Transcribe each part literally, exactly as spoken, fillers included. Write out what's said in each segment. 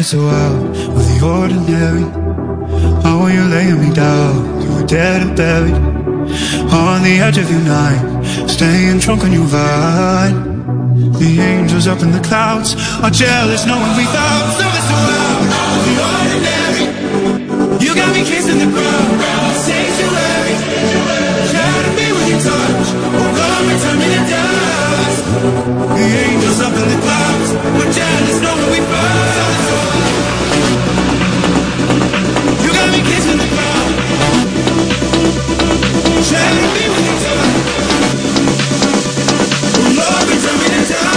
something so out of the ordinary. How are you laying me down? You were dead and buried on the edge of your night, staying drunk on your vine. The angels up in the clouds are jealous knowing we found something so out of the ordinary. You got me kissing the ground, sanctuary. Try to be with your touch, oh Lord, return me to dust. The angels up in the clouds are jealous knowing we found something so out. You got me kissing the ground, try to be with your touch, oh Lord, return me to dust.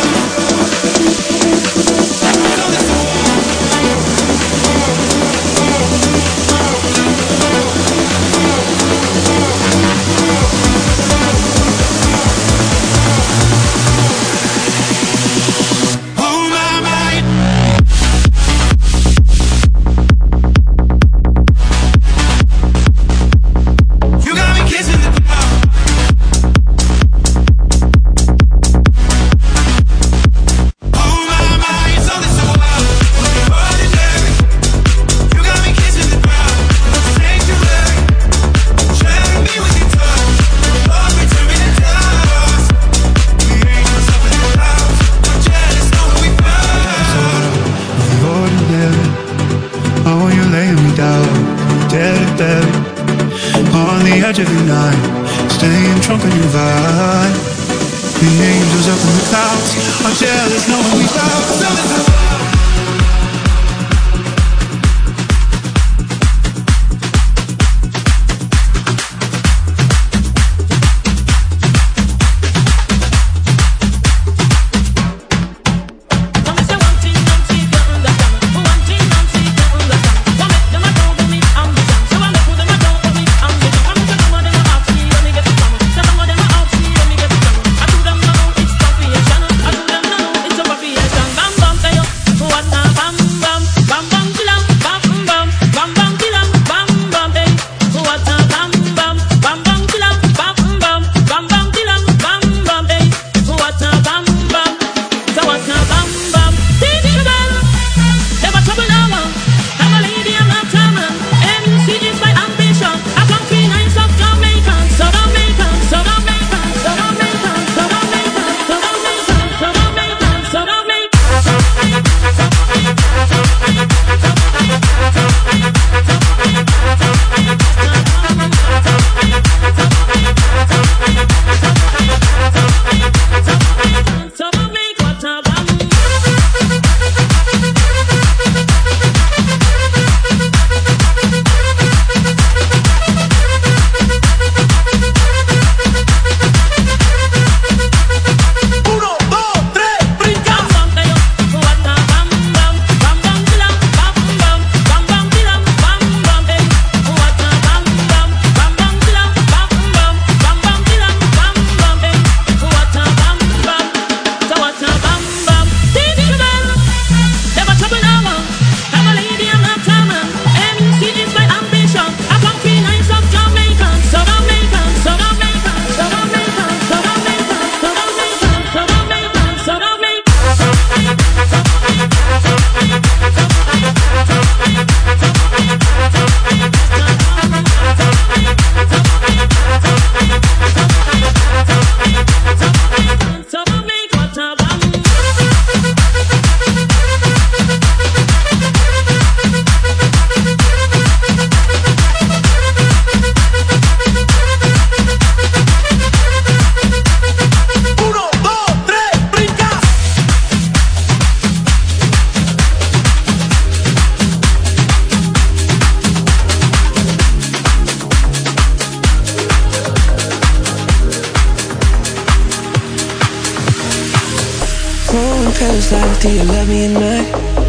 Do you love me or not?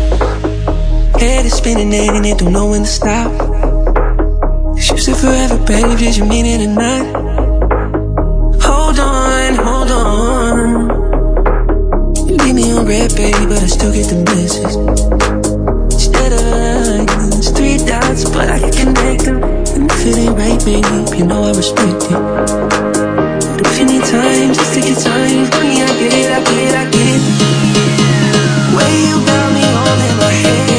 Head is spinning and it don't know when to stop. You said forever, babe, did you mean it or not? Hold on, hold on. You leave me on red, baby, but I still get the message. Instead of lines, three dots, but I can connect them. And if it ain't right, babe, you know I respect it. But if you need time, just take your time. Honey, I get it, I get it, I get it. Way you got me all in my head.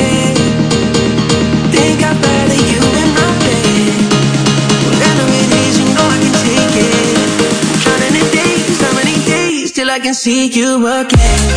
see you again.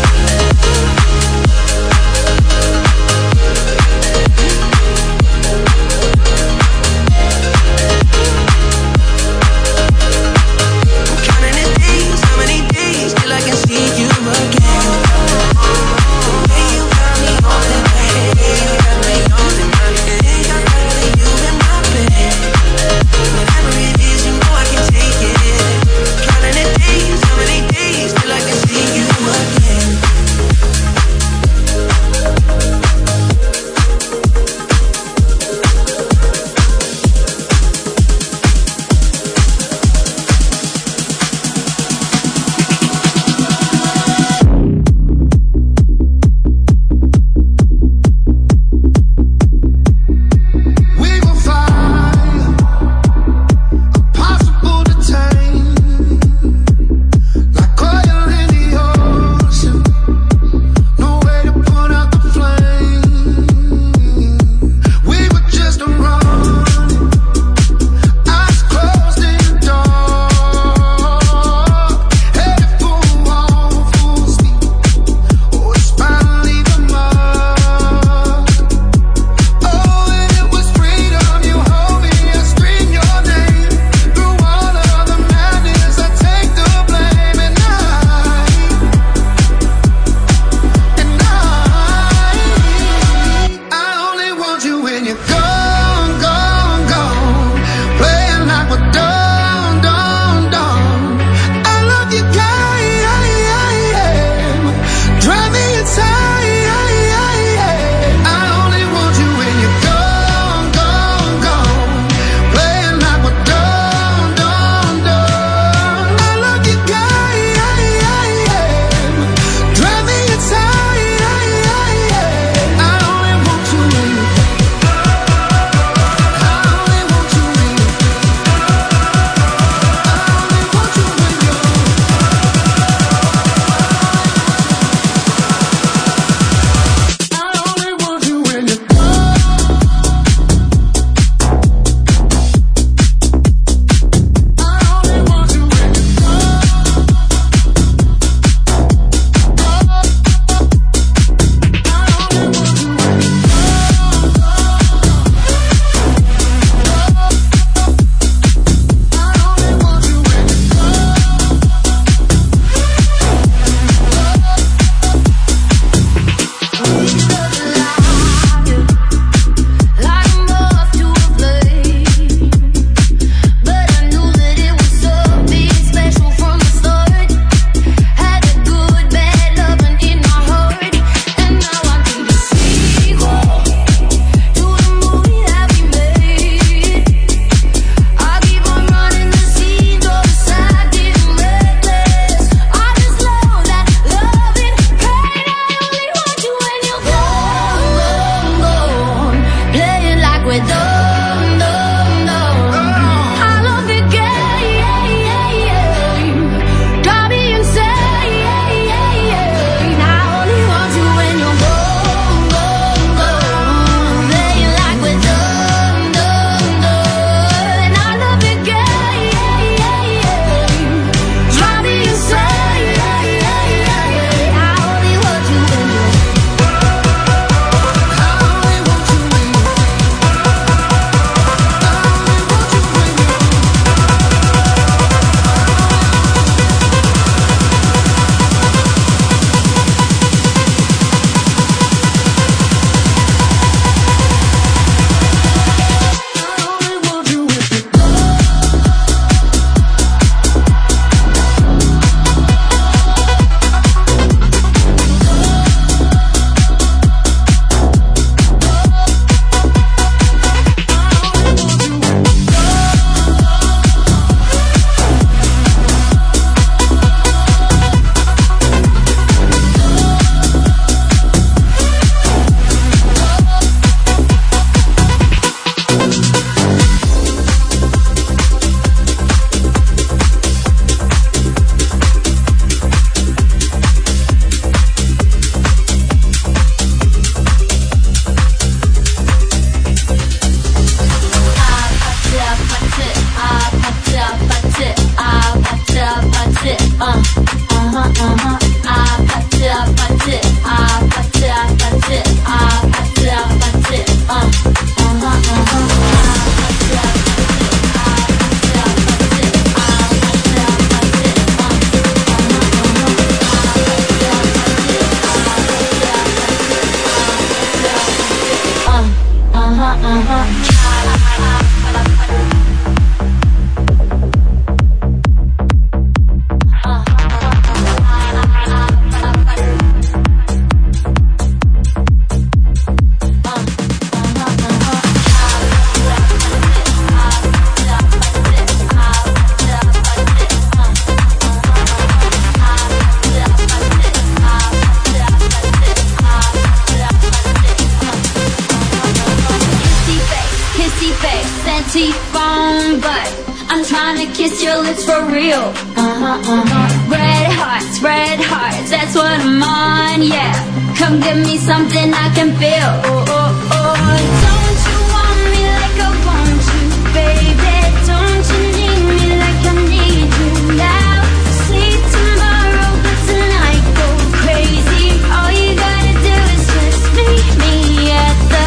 kiss your lips for real. Uh-huh, uh-huh. Red hearts, red hearts, that's what I'm on, yeah. Come give me something I can feel. Oh, oh, oh. Don't you want me like I want you, baby? Don't you need me like I need you now? Sleep tomorrow, but tonight go crazy. All you gotta do is just meet me at the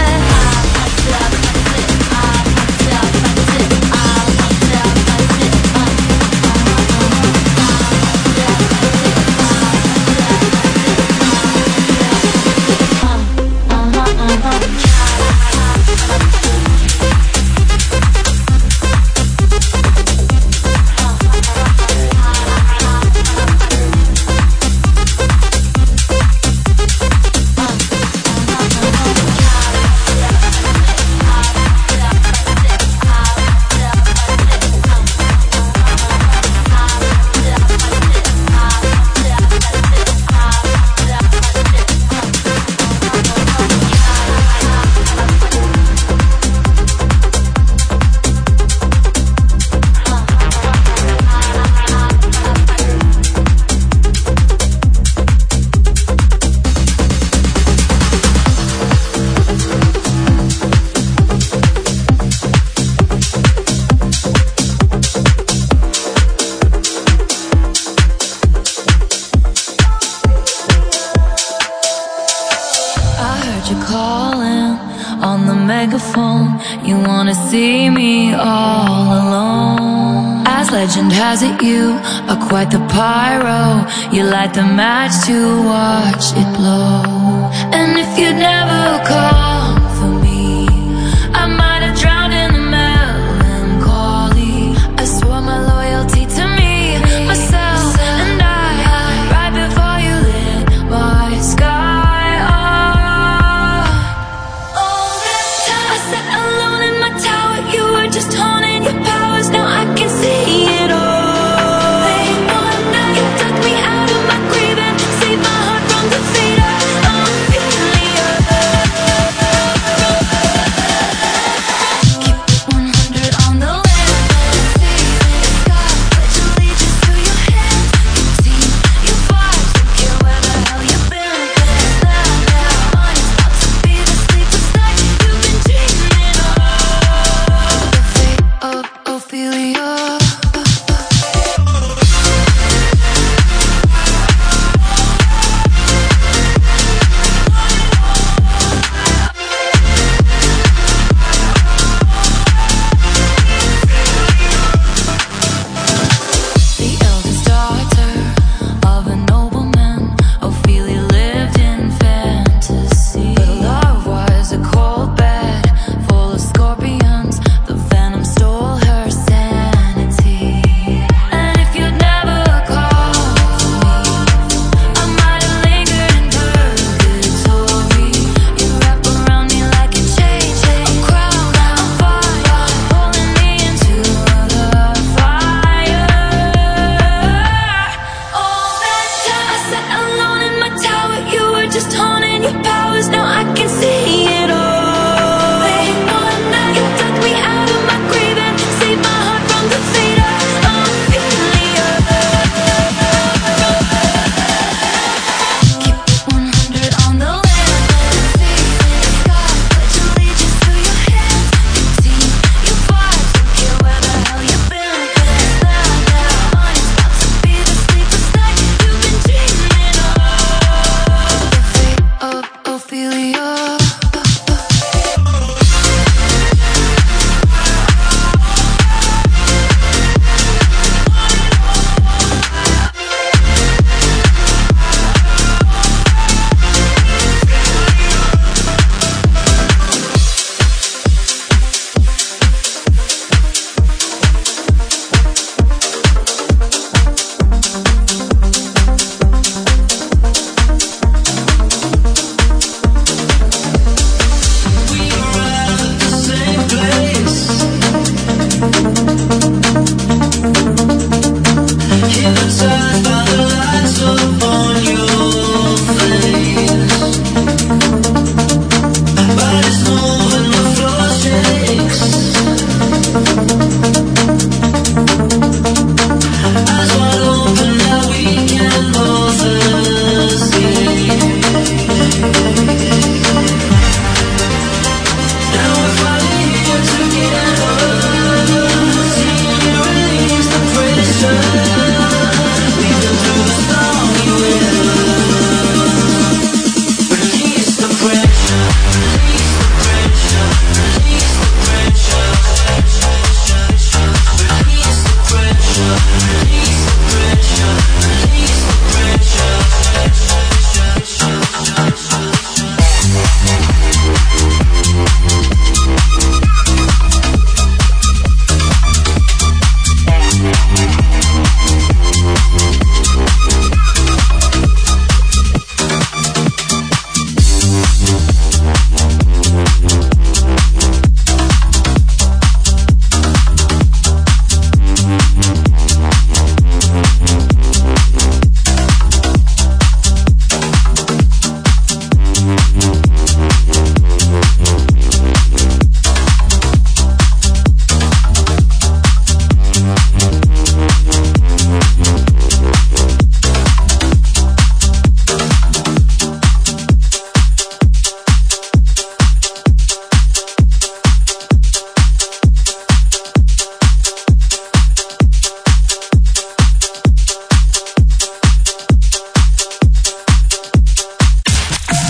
you wanna see me all alone. As legend has it, you are quite the pyro. You light the match to watch it blow. And if you'd never call